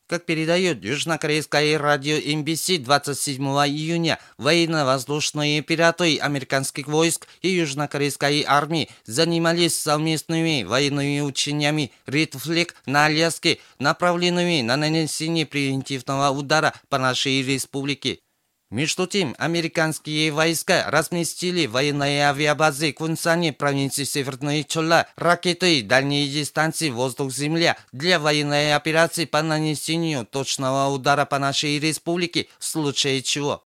Как передает южнокорейское радио MBC 27 июня, военно-воздушные операторы американских войск и южнокорейской армии занимались совместными военными учениями Red Flag на Аляске, направленными на нанесение превентивного удара по нашей республике. Между тем, американские войска разместили в военной авиабазе Кунсане провинции Северной Чолла ракеты дальней дистанции воздух-земля для военной операции по нанесению точного удара по нашей республике, в случае чего